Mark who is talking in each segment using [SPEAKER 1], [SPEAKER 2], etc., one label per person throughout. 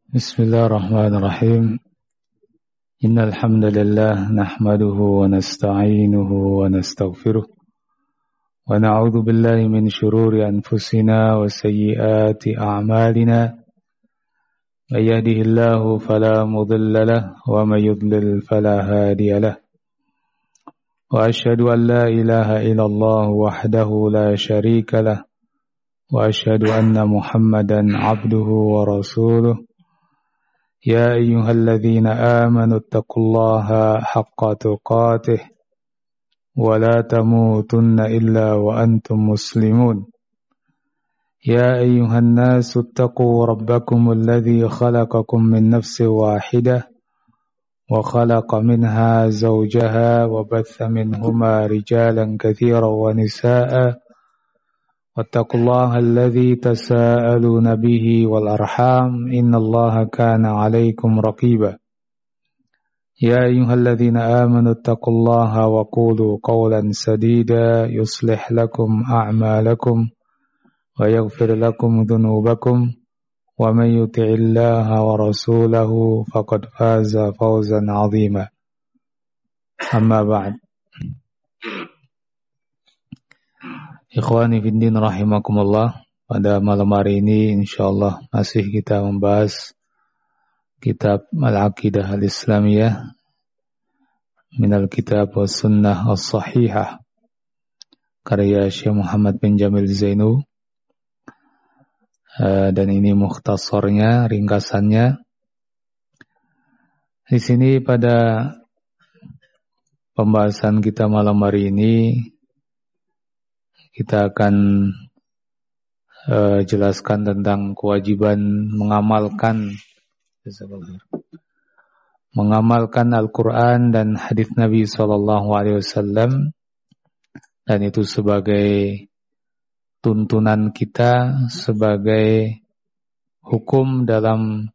[SPEAKER 1] Bismillahirrahmanirrahim. Innal hamdalillah nahmaduhu wa nasta'inuhu wa nastaghfiruh wa na'udzu billahi min shururi anfusina wa sayyiati a'malina. May yahdihillahu fala mudilla lahu wa may yudlil fala hadiya lahu. Wa asyhadu an la ilaha illallah wahdahu la syarika lahu wa asyhadu anna Muhammadan 'abduhu wa rasuluh. يا أيها الذين آمنوا اتقوا الله حق تقاته ولا تموتن إلا وأنتم مسلمون يا أيها الناس اتقوا ربكم الذي خلقكم من نفس واحدة وخلق منها زوجها وبث منهما رجالا كثيرا ونساء واتقوا الله الذي تساءلون به والأرحام إن الله كان عليكم رقيبا يا أيها الذين آمنوا اتقوا الله وقولوا قولا سديدا يصلح لكم أعمالكم ويغفر لكم ذنوبكم ومن يطع الله ورسوله فقد فاز فوزا عظيما أما بعد. Ikhwani fiddin rahimakumullah, pada malam hari ini insyaallah masih kita membahas kitab Al-Aqidah Al-Islamiyah minal kitab was sunnah as-sahihah karya Syekh Muhammad bin Jamil Zainu, dan ini mukhtasarnya, ringkasannya. Di sini pada pembahasan kita malam hari ini kita akan jelaskan tentang kewajiban mengamalkan Al-Quran dan hadis Nabi SAW, dan itu sebagai tuntunan kita, sebagai hukum dalam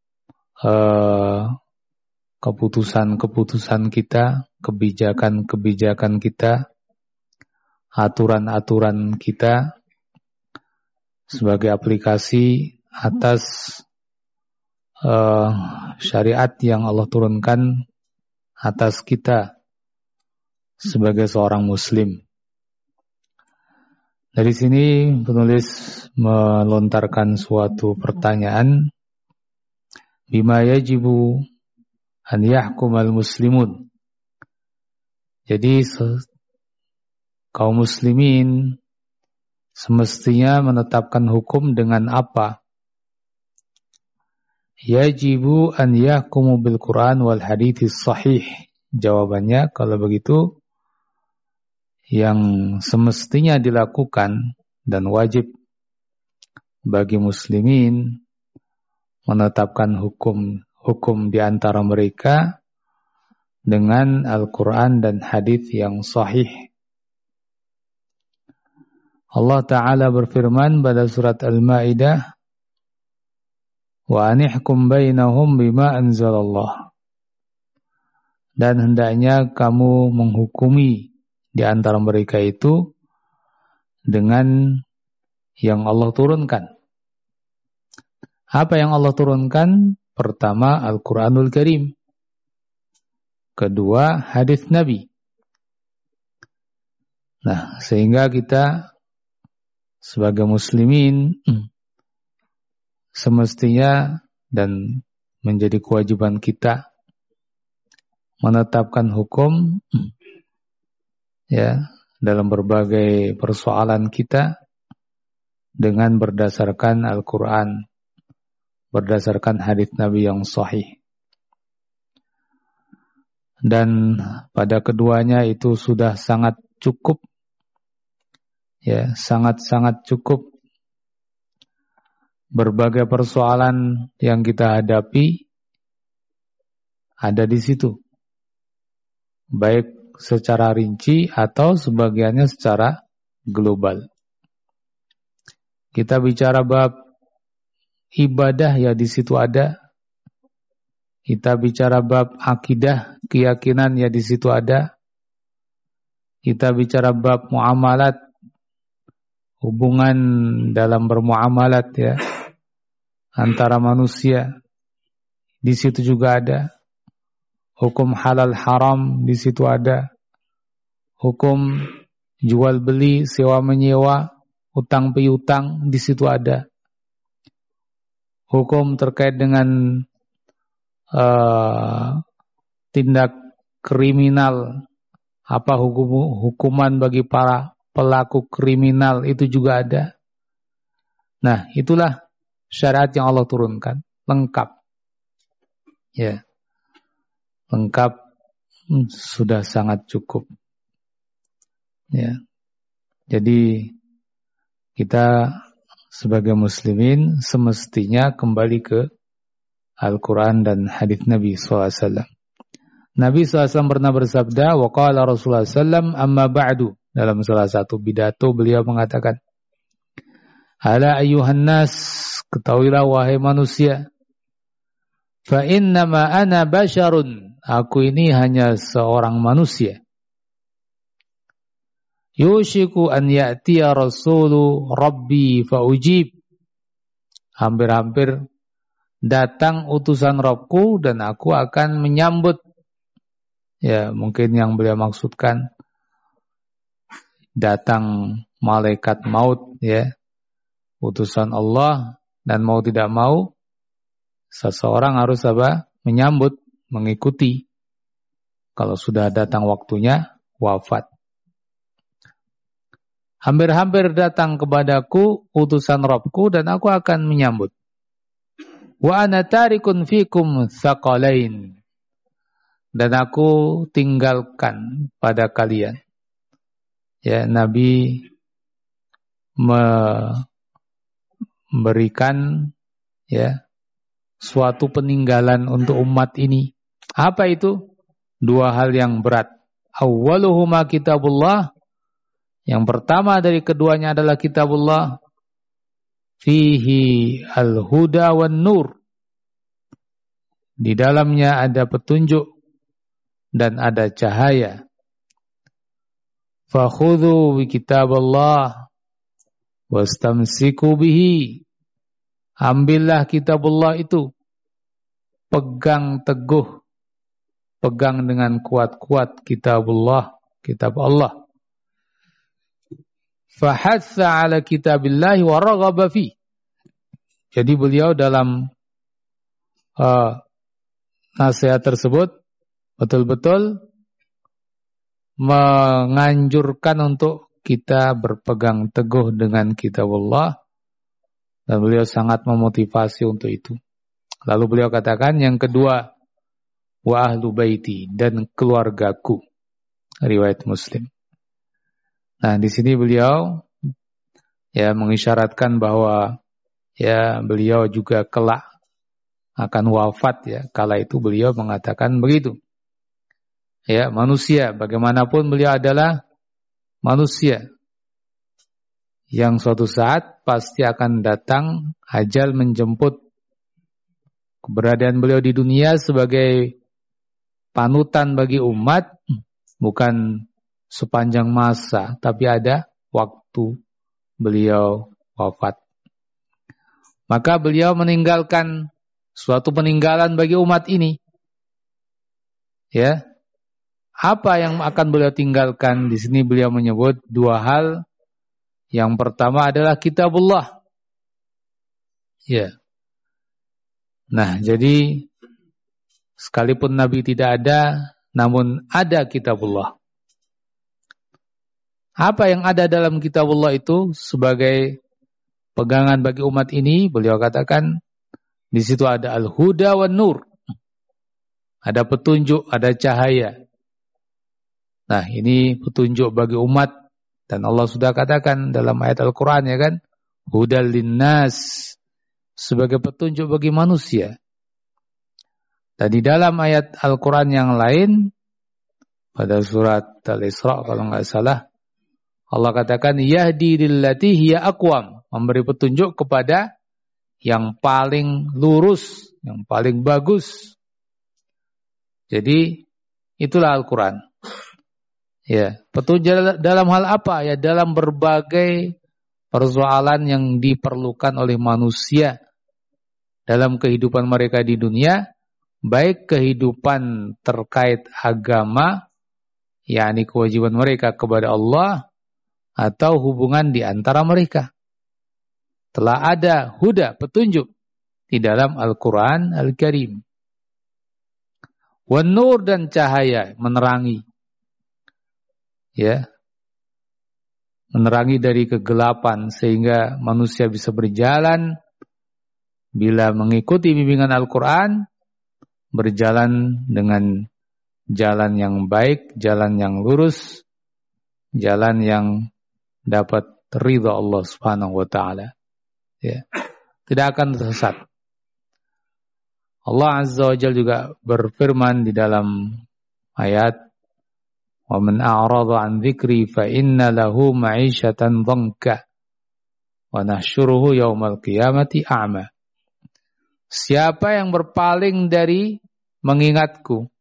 [SPEAKER 1] keputusan kita, kebijakan kita, aturan-aturan kita, sebagai aplikasi atas syariat yang Allah turunkan atas kita sebagai seorang muslim. Dari sini penulis melontarkan suatu pertanyaan, bima yajibu an yahkumal muslimun. Jadi kaum muslimin semestinya menetapkan hukum dengan apa? Yajibu an yahkumu bil Quran wal hadits sahih. Jawabannya, kalau begitu, yang semestinya dilakukan dan wajib bagi muslimin menetapkan hukum di antara mereka dengan Al-Quran dan hadits yang sahih. Allah Ta'ala berfirman pada surat Al-Ma'idah, wa anihkum bainahum bima anzalallah. Dan hendaknya kamu menghukumi di antara mereka itu dengan yang Allah turunkan. Apa yang Allah turunkan? Pertama, Al-Quranul Karim. Kedua, hadis Nabi. Nah, sehingga kita sebagai muslimin semestinya dan menjadi kewajiban kita menetapkan hukum ya dalam berbagai persoalan kita dengan berdasarkan Al-Quran, berdasarkan hadits Nabi yang sahih. Dan pada keduanya itu sudah sangat cukup, ya, sangat-sangat cukup. Berbagai persoalan yang kita hadapi ada di situ, baik secara rinci atau sebagiannya secara global. Kita bicara bab ibadah, ya di situ ada. Kita bicara bab akidah, keyakinan, ya di situ ada. Kita bicara bab muamalat, hubungan dalam bermuamalat, ya, antara manusia, di situ juga ada. Hukum halal haram di situ ada. Hukum jual beli, sewa menyewa, utang piutang di situ ada. Hukum terkait dengan tindak kriminal, apa hukuman bagi para pelaku kriminal itu juga ada. Nah, itulah syariat yang Allah turunkan, lengkap. Ya. Lengkap, sudah sangat cukup. Ya. Jadi kita sebagai muslimin semestinya kembali ke Al-Quran dan hadits Nabi SAW. Nabi SAW pernah bersabda, wa qala Rasulullah SAW, amma ba'du. Dalam salah satu pidato beliau mengatakan, ala ayyuhan nas, ketahuilah wahai manusia, fa innama ana basyarun, aku ini hanya seorang manusia. Yushiku an ya'tiya rasulu rabbi fa ujib. Hampir-hampir datang utusan Rabbku dan aku akan menyambut. Ya, mungkin yang beliau maksudkan datang malaikat maut, ya, utusan Allah, dan mau tidak mau seseorang harus apa? Menyambut, mengikuti. Kalau sudah datang waktunya, wafat. Hampir-hampir datang kepadaku utusan Rabbku dan aku akan menyambut. Wa ana tarikun fikum tsaqalain. Dan aku tinggalkan pada kalian. Ya, Nabi memberikan ya suatu peninggalan untuk umat ini. Apa itu? Dua hal yang berat. Awwaluhuma kitabullah. Yang pertama dari keduanya adalah kitabullah. Fihi al-huda wan nur. Di dalamnya ada petunjuk dan ada cahaya. Fakhudhu bi kitaballah wastamsiku bihi. Ambillah kitabullah itu. Pegang teguh. Pegang dengan kuat-kuat kitabullah, kitab Allah. Fahatha ala kitabillahi wa raghaba fi. Jadi beliau dalam nasihat tersebut betul-betul menganjurkan untuk kita berpegang teguh dengan kitabullah, dan beliau sangat memotivasi untuk itu. Lalu beliau katakan yang kedua, wa ahlu baiti, dan keluargaku. Riwayat Muslim. Nah, di sini beliau ya mengisyaratkan bahwa ya beliau juga kelak akan wafat ya. Kala itu beliau mengatakan begitu. Ya, manusia bagaimanapun beliau adalah manusia yang suatu saat pasti akan datang ajal menjemput. Keberadaan beliau di dunia sebagai panutan bagi umat bukan sepanjang masa, tapi ada waktu beliau wafat. Maka beliau meninggalkan suatu peninggalan bagi umat ini. Ya. Apa yang akan beliau tinggalkan? Di sini beliau menyebut dua hal. Yang pertama adalah kitabullah. Ya. Nah, jadi sekalipun Nabi tidak ada, namun ada kitabullah. Apa yang ada dalam kitabullah itu sebagai pegangan bagi umat ini? Beliau katakan di situ ada al-huda wan nur. Ada petunjuk, ada cahaya. Nah, ini petunjuk bagi umat, dan Allah sudah katakan dalam ayat Al-Qur'an ya kan, hudal linnas, sebagai petunjuk bagi manusia. Dan di dalam ayat Al-Qur'an yang lain pada surat Al-Isra kalau enggak salah, Allah katakan yahdi lillati hiya aqwam, memberi petunjuk kepada yang paling lurus, yang paling bagus. Jadi itulah Al-Qur'an. Ya, petunjuk dalam hal apa? Ya, dalam berbagai persoalan yang diperlukan oleh manusia dalam kehidupan mereka di dunia, baik kehidupan terkait agama, yakni kewajiban mereka kepada Allah, atau hubungan di antara mereka. Telah ada huda, petunjuk di dalam Al-Quran Al-Karim. Wan nur, dan cahaya, menerangi. Ya, menerangi dari kegelapan sehingga manusia bisa berjalan bila mengikuti bimbingan Al-Quran, berjalan dengan jalan yang baik, jalan yang lurus, jalan yang dapat ridha Allah Subhanahu wa taala. Ya, tidak akan tersesat. Allah Azza wa Jalla juga berfirman di dalam ayat, "Wa man a'rada 'an dzikri fa inna lahu ma'isyatan dhanka wa nahsyuruhu yaumal qiyamati a'ma." Siapa yang berpaling dari mengingatku,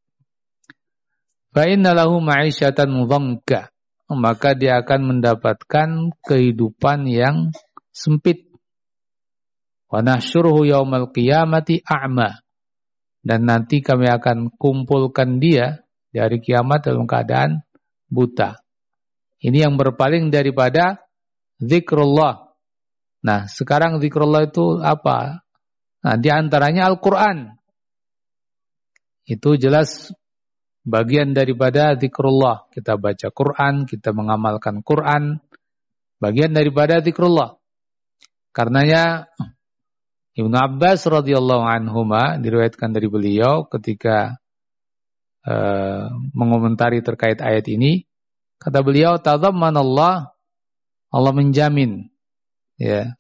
[SPEAKER 1] fa inna lahu ma'isyatan dhanka, maka dia akan mendapatkan kehidupan yang sempit. Wa nahsyuruhu yaumal qiyamati a'ma, dan nanti kami akan kumpulkan dia di hari kiamat dalam keadaan buta. Ini yang berpaling daripada zikrullah. Nah, sekarang zikrullah itu apa? Nah, di antaranya Al-Quran. Itu jelas bagian daripada zikrullah. Kita baca Quran, kita mengamalkan Quran, bagian daripada zikrullah. Karenanya Ibnu Abbas radhiyallahu anhuma diriwayatkan dari beliau ketika mengomentari terkait ayat ini, kata beliau, tadammanallah, Allah menjamin, ya,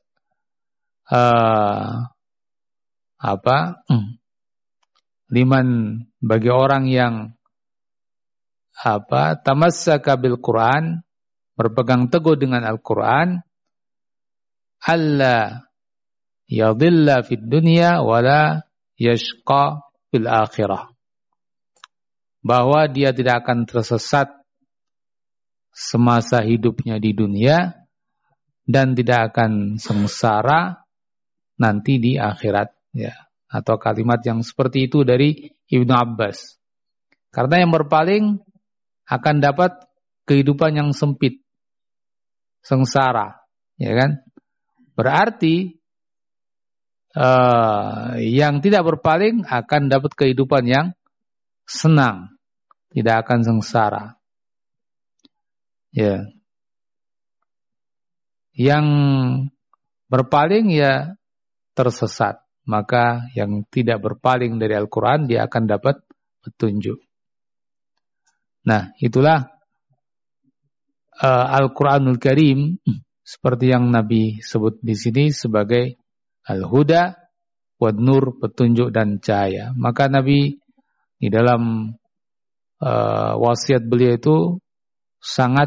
[SPEAKER 1] liman, bagi orang yang tamassaka bil Quran, berpegang teguh dengan Al-Quran, alla yadhilla fid dunya wala yashqa fil akhirah, bahwa dia tidak akan tersesat semasa hidupnya di dunia dan tidak akan sengsara nanti di akhirat, ya. Atau kalimat yang seperti itu dari Ibnu Abbas. Karena yang berpaling akan dapat kehidupan yang sempit, sengsara, ya kan? Berarti yang tidak berpaling akan dapat kehidupan yang senang, tidak akan sengsara. Ya. Yang berpaling ya tersesat. Maka yang tidak berpaling dari Al-Quran, dia akan dapat petunjuk. Nah, itulah Al-Quranul Karim, seperti yang Nabi sebut di sini sebagai Al-Huda wan Nur, petunjuk dan cahaya. Maka Nabi di dalam wasiat beliau itu sangat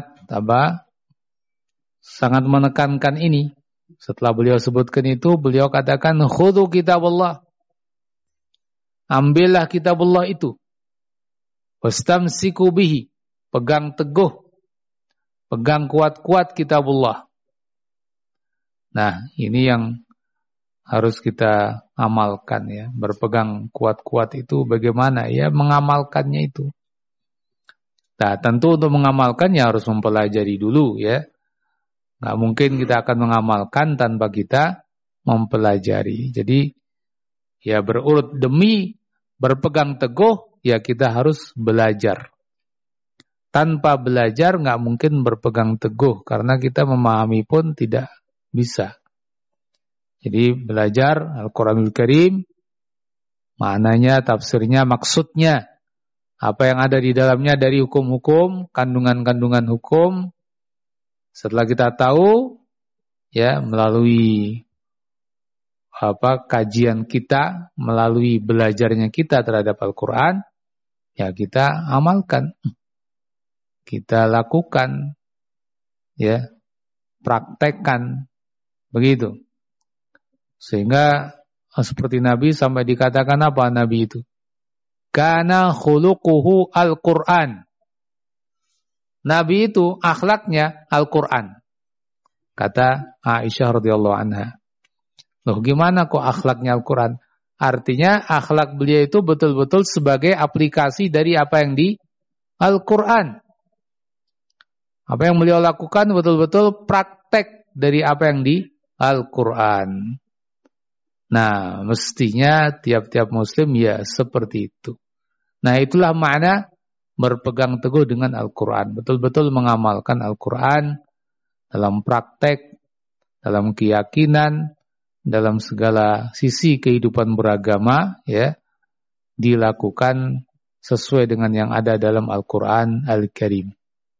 [SPEAKER 1] menekankan ini. Setelah beliau sebutkan itu, beliau katakan, khudhu kitabullah, ambillah kitabullah itu, wastamsiku bihi, pegang teguh, pegang kuat-kuat kitabullah. Nah, ini yang harus kita amalkan, ya. Berpegang kuat-kuat itu bagaimana, ya, mengamalkannya itu. Nah, tentu untuk mengamalkannya harus mempelajari dulu, ya. Nggak mungkin kita akan mengamalkan tanpa kita mempelajari. Jadi, ya berurut demi berpegang teguh, ya kita harus belajar. Tanpa belajar nggak mungkin berpegang teguh, karena kita memahami pun tidak bisa. Jadi belajar Al-Quranul Karim, maknanya, tafsirnya, maksudnya, apa yang ada di dalamnya dari hukum-hukum, kandungan-kandungan hukum. Setelah kita tahu, ya, melalui kajian kita, melalui belajarnya kita terhadap Al-Quran, ya kita amalkan, kita lakukan, ya, praktekkan, begitu. Sehingga seperti Nabi sampai dikatakan apa Nabi itu? Kana khuluquhu Al-Quran. Nabi itu akhlaknya Al-Quran. Kata Aisyah radhiyallahu anha. Loh, gimana kok akhlaknya Al-Quran? Artinya akhlak beliau itu betul-betul sebagai aplikasi dari apa yang di Al-Quran. Apa yang beliau lakukan betul-betul praktek dari apa yang di Al-Quran. Nah, mestinya tiap-tiap muslim ya seperti itu. Nah, itulah makna berpegang teguh dengan Al-Quran. Betul-betul mengamalkan Al-Quran dalam praktek, dalam keyakinan, dalam segala sisi kehidupan beragama, ya, dilakukan sesuai dengan yang ada dalam Al-Quran Al-Karim.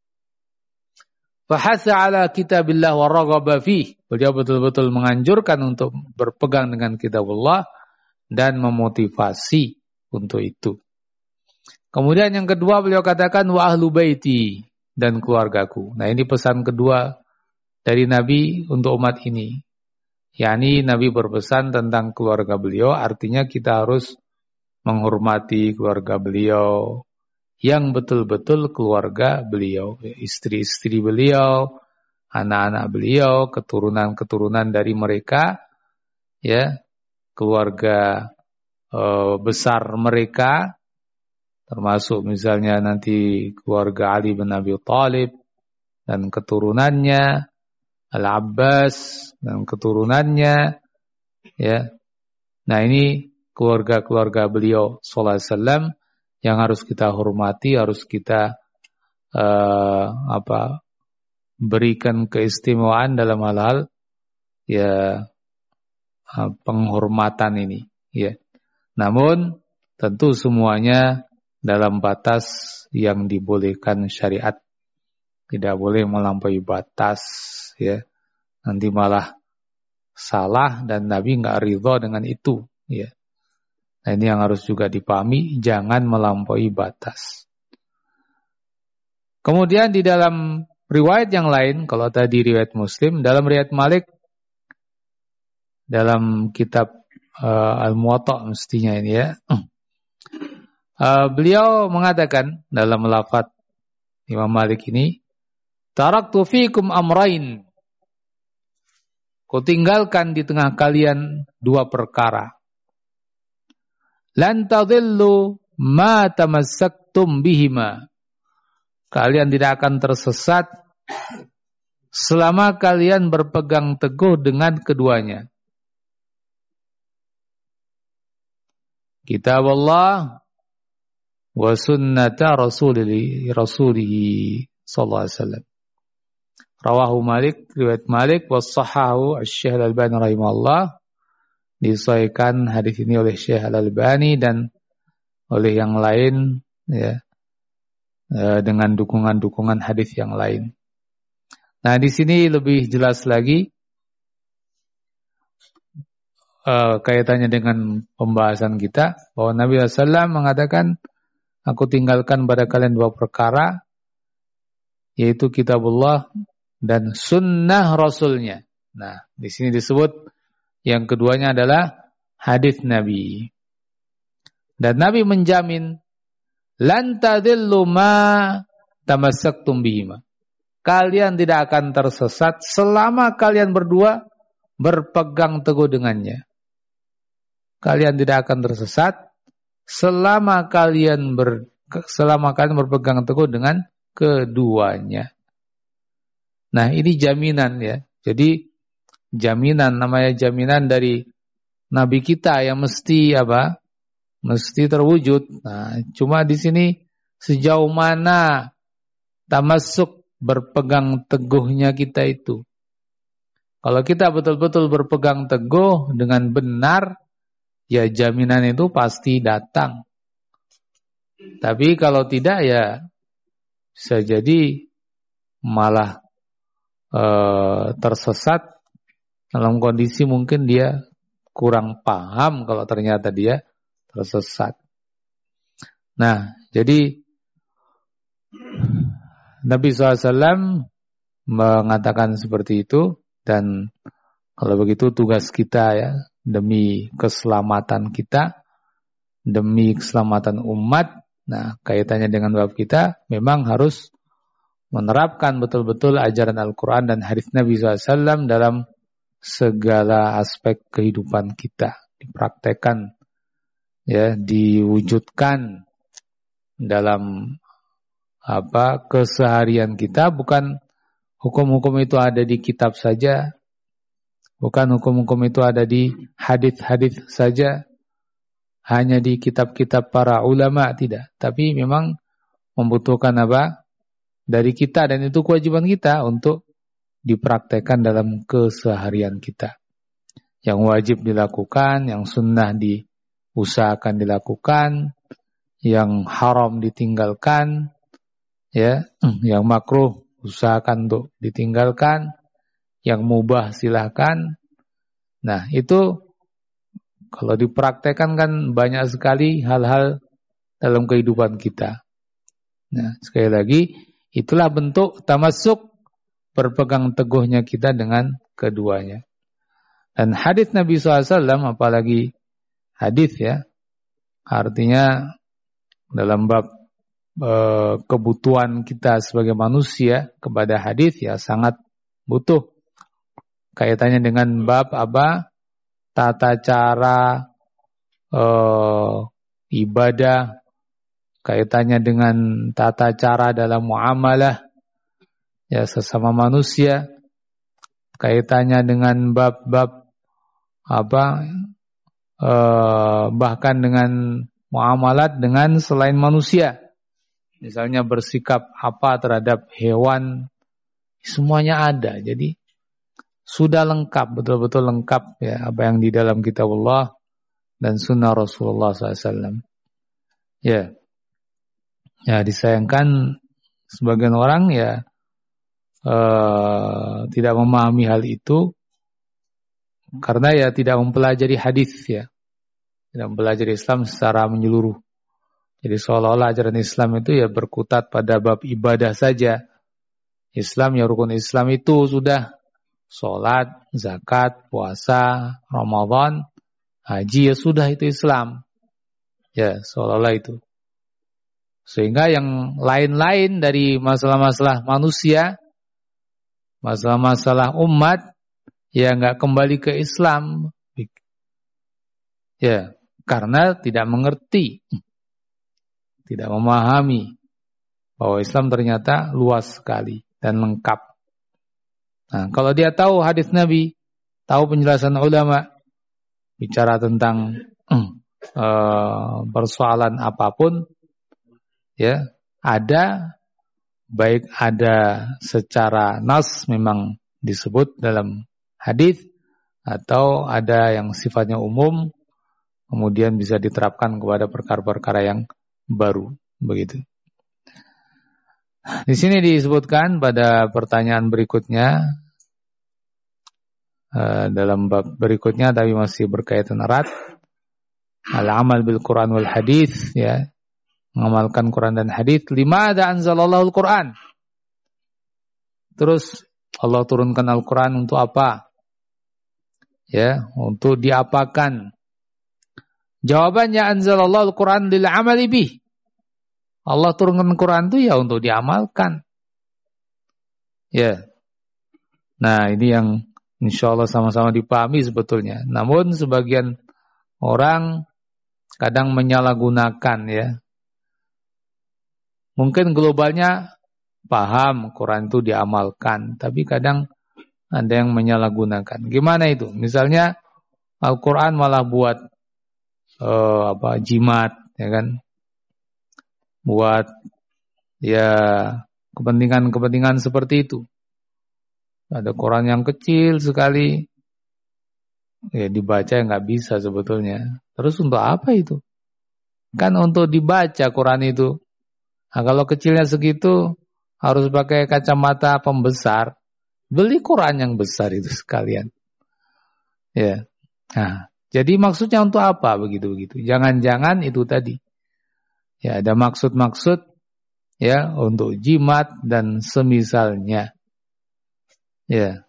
[SPEAKER 1] Fahasa ala kitabillah wa raghaba fih. Beliau betul-betul menganjurkan untuk berpegang dengan kitabullah dan memotivasi untuk itu. Kemudian yang kedua beliau katakan wa ahlu baiti, dan keluargaku. Nah, ini pesan kedua dari Nabi untuk umat ini. yakni Nabi berpesan tentang keluarga beliau, artinya kita harus menghormati keluarga beliau yang betul-betul keluarga beliau, istri-istri beliau, anak-anak beliau, keturunan-keturunan dari mereka, ya, keluarga besar mereka, termasuk misalnya nanti keluarga Ali bin Abi Thalib dan keturunannya, Al-Abbas dan keturunannya, ya. Nah, ini keluarga-keluarga beliau sallallahu alaihi wasallam yang harus kita hormati, harus kita berikan keistimewaan dalam hal-hal ya penghormatan ini, ya. Namun tentu semuanya dalam batas yang dibolehkan syariat. Tidak boleh melampaui batas, ya. Nanti malah salah dan Nabi enggak ridha dengan itu, ya. Nah, ini yang harus juga dipahami, jangan melampaui batas. Kemudian di dalam riwayat yang lain, kalau tadi riwayat Muslim, dalam riwayat Malik, dalam kitab Al-Muwatta mestinya ini, ya. Beliau mengatakan dalam lafaz Imam Malik ini, taraktu fikum amrain. Kutinggalkan di tengah kalian dua perkara. Lan tadillu ma tamassaktum bihima. Kalian tidak akan tersesat selama kalian berpegang teguh dengan keduanya. Kitab Allah wa sunnata rasulihi sallallahu alaihi wasallam. Rawahu Malik, riwayat Malik, was-sahahu Asy-Syaikh Al-Albani rahimahullah. Disahihkan hadis ini oleh Syekh Al-Albani dan oleh yang lain, ya, dengan dukungan-dukungan hadis yang lain. Nah, di sini lebih jelas lagi kaitannya dengan pembahasan kita, bahwa Nabi SAW mengatakan, aku tinggalkan pada kalian dua perkara, yaitu kitabullah dan sunnah Rasulnya. Nah, di sini disebut yang keduanya adalah hadis Nabi. Dan Nabi menjamin, lan tadillu ma tamassaktum bihima. Kalian tidak akan tersesat selama kalian berdua berpegang teguh dengannya. Kalian tidak akan tersesat selama kalian berpegang teguh dengan keduanya. Nah, ini jaminan, ya. Jadi jaminan, namanya jaminan dari Nabi kita yang mesti apa? Mesti terwujud. Nah, cuma di sini sejauh mana tamassuk, berpegang teguhnya kita itu. Kalau kita betul-betul berpegang teguh dengan benar, ya jaminan itu pasti datang. Tapi kalau tidak, ya bisa jadi malah tersesat dalam kondisi mungkin dia kurang paham kalau ternyata dia tersesat. Nah, jadi Nabi SAW mengatakan seperti itu, dan kalau begitu tugas kita, ya, demi keselamatan kita, demi keselamatan umat. Nah, kaitannya dengan bab kita memang harus menerapkan betul-betul ajaran Al-Quran dan hadis Nabi SAW dalam segala aspek kehidupan kita. Dipraktekkan ya diwujudkan dalam keseharian kita. Bukan hukum-hukum itu ada di kitab saja, bukan hukum-hukum itu ada di hadis-hadis saja, hanya di kitab-kitab para ulama, tidak. Tapi memang membutuhkan dari kita, dan itu kewajiban kita untuk dipraktekkan dalam keseharian kita. Yang wajib dilakukan, yang sunnah diusahakan dilakukan, yang haram ditinggalkan, ya, yang makruh usahakan untuk ditinggalkan, yang mubah silahkan. Nah, itu kalau dipraktekkan kan banyak sekali hal-hal dalam kehidupan kita. Nah, sekali lagi, itulah bentuk tamasuk, berpegang teguhnya kita dengan keduanya. Dan hadis Nabi SAW, apalagi hadis ya, artinya dalam bab kebutuhan kita sebagai manusia kepada hadis ya sangat butuh. Kaitannya dengan bab tata cara ibadah, kaitannya dengan tata cara dalam muamalah ya sesama manusia, kaitannya dengan bab-bab bahkan dengan muamalat dengan selain manusia. Misalnya bersikap apa terhadap hewan, semuanya ada. Jadi sudah lengkap, betul-betul lengkap ya apa yang di dalam kitab Allah dan sunnah Rasulullah SAW. Ya, disayangkan sebagian orang ya tidak memahami hal itu karena ya tidak mempelajari hadis ya, tidak mempelajari Islam secara menyeluruh. Jadi seolah-olah ajaran Islam itu ya berkutat pada bab ibadah saja. Islam ya rukun Islam itu sudah sholat, zakat, puasa, Ramadan, haji ya sudah itu Islam. Ya seolah-olah itu. Sehingga yang lain-lain dari masalah-masalah manusia, masalah-masalah umat, ya nggak kembali ke Islam. Ya, karena tidak mengerti, tidak memahami bahwa Islam ternyata luas sekali dan lengkap. Nah, kalau dia tahu hadis Nabi, tahu penjelasan ulama, bicara tentang persoalan apapun, ya ada, baik ada secara nas memang disebut dalam hadis, atau ada yang sifatnya umum, kemudian bisa diterapkan kepada perkara-perkara yang baru, begitu. Di sini disebutkan pada pertanyaan berikutnya, dalam bab berikutnya, tapi masih berkaitan erat, al-amal bil Quran wal hadis, ya, mengamalkan Quran dan hadis. Limada anzalallahu al-Quran? Terus Allah turunkan Al-Quran untuk apa? Ya, untuk diapakan? Jawabannya anzalallahu al-Quran lil amali bih. Allah turunkan Quran itu ya untuk diamalkan. Ya. Nah, ini yang insyaallah sama-sama dipahami sebetulnya. Namun sebagian orang kadang menyalahgunakan ya. Mungkin globalnya paham Quran itu diamalkan, tapi kadang ada yang menyalahgunakan. Gimana itu? Misalnya Al-Quran malah buat jimat, ya kan? Buat ya kepentingan-kepentingan seperti itu. Ada Quran yang kecil sekali, ya dibaca nggak bisa sebetulnya. Terus untuk apa itu? Kan untuk dibaca Quran itu. Nah, kalau kecilnya segitu harus pakai kacamata pembesar. Beli Quran yang besar itu sekalian. Ya. Nah, jadi maksudnya untuk apa begitu-begitu? Jangan-jangan itu tadi. Ya, ada maksud-maksud ya untuk jimat dan semisalnya. Ya.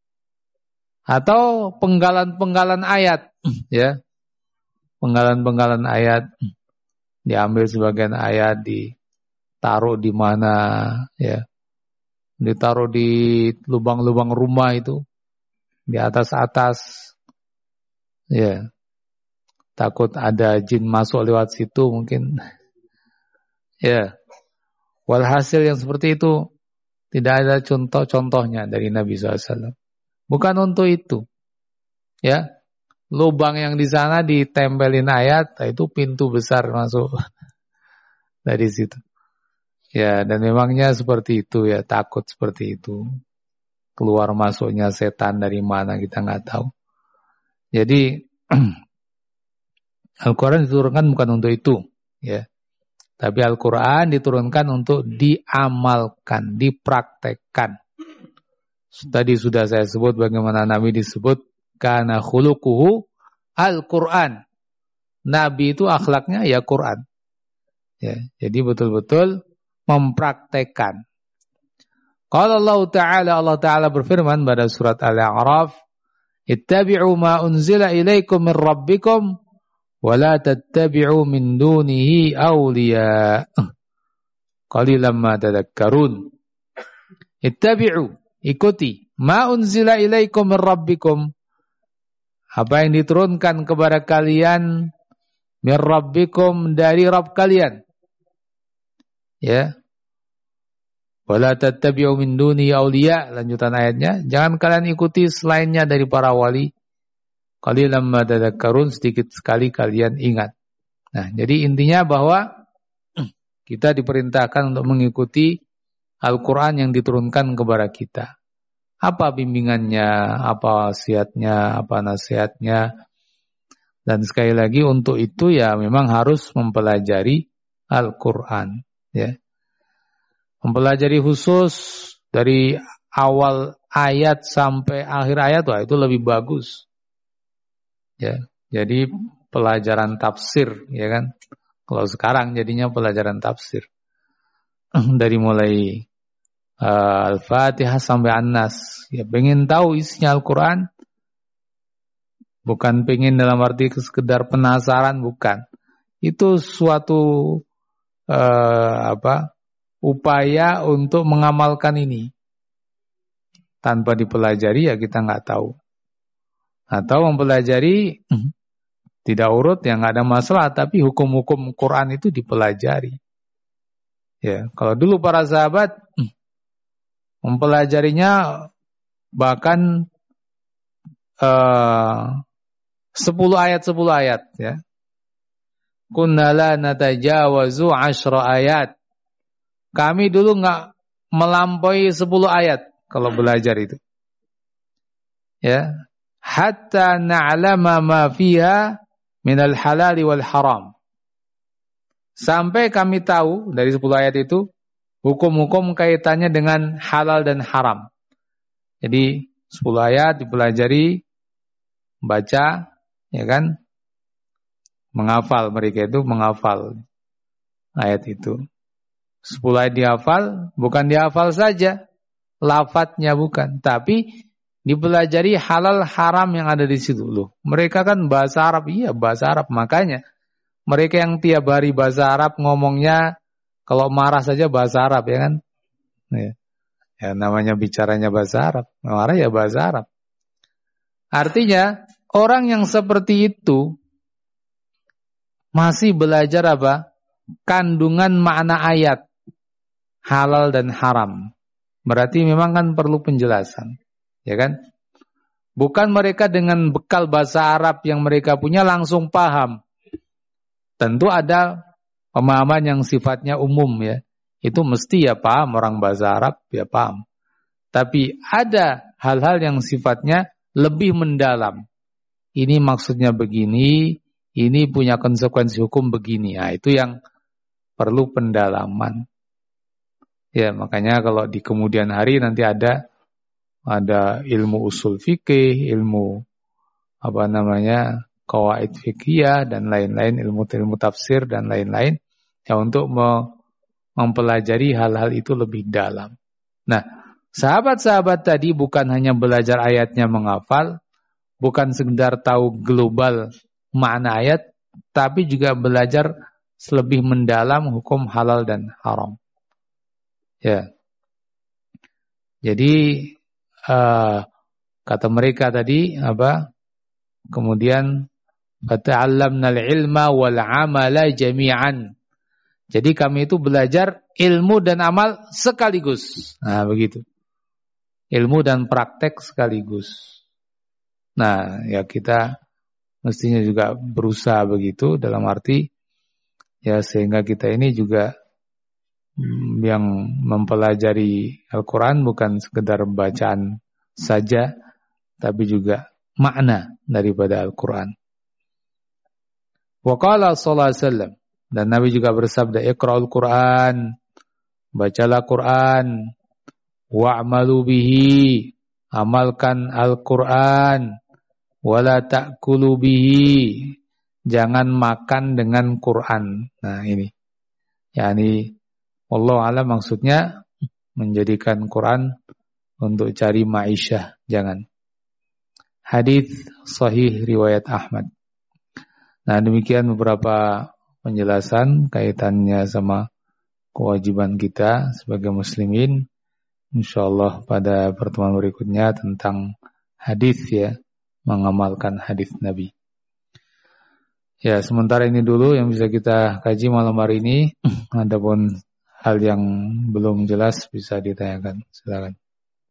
[SPEAKER 1] Atau penggalan-penggalan ayat, ya. Penggalan-penggalan ayat diambil sebagian ayat ditaruh di mana, ya. Ditaruh di lubang-lubang rumah itu, di atas-atas. Ya. takut ada jin masuk lewat situ mungkin. Ya. Walhasil yang seperti itu tidak ada contoh-contohnya dari Nabi SAW. Bukan untuk itu. Ya. Lubang yang di sana ditempelin ayat, itu pintu besar masuk dari situ. Ya, dan memangnya seperti itu ya, takut seperti itu. Keluar masuknya setan dari mana kita nggak tahu. Jadi Al-Quran diturunkan bukan untuk itu, ya. Tapi Al-Quran diturunkan untuk diamalkan, dipraktekkan. Tadi sudah saya sebut bagaimana Nabi disebut kana khuluquhu Al-Quran. Nabi itu akhlaknya ya Quran. Ya, jadi betul-betul mempraktekkan. Qala Allah Ta'ala berfirman pada surat Al-A'raf, "Ittabi'u ma unzila ilaikum min rabbikum wa la tattabi'u min dunihi awliya." Qalilan ma tadhakkarun. Ittabi'u, ikuti ma unzila ilaikum min rabbikum, apa yang diturunkan kepada kalian min rabbikum, dari Rabb kalian. Ya. Wala tattabi'u min duni awliya, lanjutan ayatnya, jangan kalian ikuti selainnya dari para wali. Qalilan ma tadhakkarun, sedikit sekali kalian ingat. Nah, jadi intinya bahwa kita diperintahkan untuk mengikuti Al-Qur'an yang diturunkan kepada kita. Apa bimbingannya, apa wasiatnya, apa nasihatnya. Dan sekali lagi untuk itu ya memang harus mempelajari Al-Qur'an, ya. Mempelajari khusus dari awal ayat sampai akhir ayat, wah itu lebih bagus. Ya, jadi pelajaran tafsir, ya kan? Kalau sekarang jadinya pelajaran tafsir. Dari mulai Al-Fatihah sampai An-Nas. Ya, pengen tahu isinya Al-Quran, bukan pengen dalam arti sekedar penasaran, bukan. Itu suatu upaya untuk mengamalkan ini. Tanpa dipelajari ya kita nggak tahu. Atau mempelajari tidak urut ya nggak ada masalah, tapi hukum-hukum Quran itu dipelajari. Ya, kalau dulu para sahabat mempelajarinya bahkan 10 ayat ya. Kunna la natajawazu 10 ayat. Kami dulu nggak melampaui 10 ayat kalau belajar itu. Ya, hatta na'lama ma fiha minal halal wal haram. Sampai kami tahu dari 10 ayat itu hukum-hukum kaitannya dengan halal dan haram. Jadi 10 ayat dipelajari, baca, ya kan? Menghafal, mereka itu menghafal ayat itu. 10 ayat dihafal, bukan dihafal saja, lafadznya bukan, tapi dipelajari halal haram yang ada di situ loh. Mereka kan bahasa Arab, iya bahasa Arab, makanya mereka yang tiap hari bahasa Arab ngomongnya, kalau marah saja bahasa Arab, ya kan? Ya namanya bicaranya bahasa Arab, marah ya bahasa Arab. Artinya orang yang seperti itu masih belajar apa? Kandungan makna ayat halal dan haram. Berarti memang kan perlu penjelasan, ya kan? Bukan mereka dengan bekal bahasa Arab yang mereka punya langsung paham. Tentu ada pemahaman yang sifatnya umum ya. Itu mesti ya paham, orang bahasa Arab ya paham. Tapi ada hal-hal yang sifatnya lebih mendalam. Ini maksudnya begini, ini punya konsekuensi hukum begini. Nah, itu yang perlu pendalaman. Ya, makanya kalau di kemudian hari nanti ada ilmu usul fikih, ilmu qawaid fikih dan lain-lain, ilmu tafsir dan lain-lain ya, untuk mempelajari hal-hal itu lebih dalam. Nah, sahabat-sahabat tadi bukan hanya belajar ayatnya menghafal, bukan sekedar tahu global makna ayat, tapi juga belajar lebih mendalam hukum halal dan haram. Ya. Jadi kata mereka tadi kemudian Fata'allamnal ilma wal amala jami'an. Jadi kami itu belajar ilmu dan amal sekaligus. Nah, begitu. Ilmu dan praktek sekaligus. Nah, ya kita mestinya juga berusaha begitu, dalam arti ya sehingga kita ini juga yang mempelajari Al-Quran bukan sekedar bacaan saja, tapi juga makna daripada Al-Quran. Wa qala sallallahu alaihi wasallam, dan Nabi juga bersabda, Iqra'ul Quran, bacalah Quran, wa'malu bihi, amalkan Al-Quran, wala ta'kulu bihi, jangan makan dengan Quran. Nah ini, yakni wallahu a'lam maksudnya menjadikan Quran untuk cari ma'isyah, jangan. Hadis sahih riwayat Ahmad. Nah demikian beberapa penjelasan kaitannya sama kewajiban kita sebagai muslimin. Insyaallah pada pertemuan berikutnya tentang hadis ya, mengamalkan hadis Nabi. Ya, sementara ini dulu yang bisa kita kaji malam hari ini. Adapun hal yang belum jelas bisa ditanyakan. Silakan.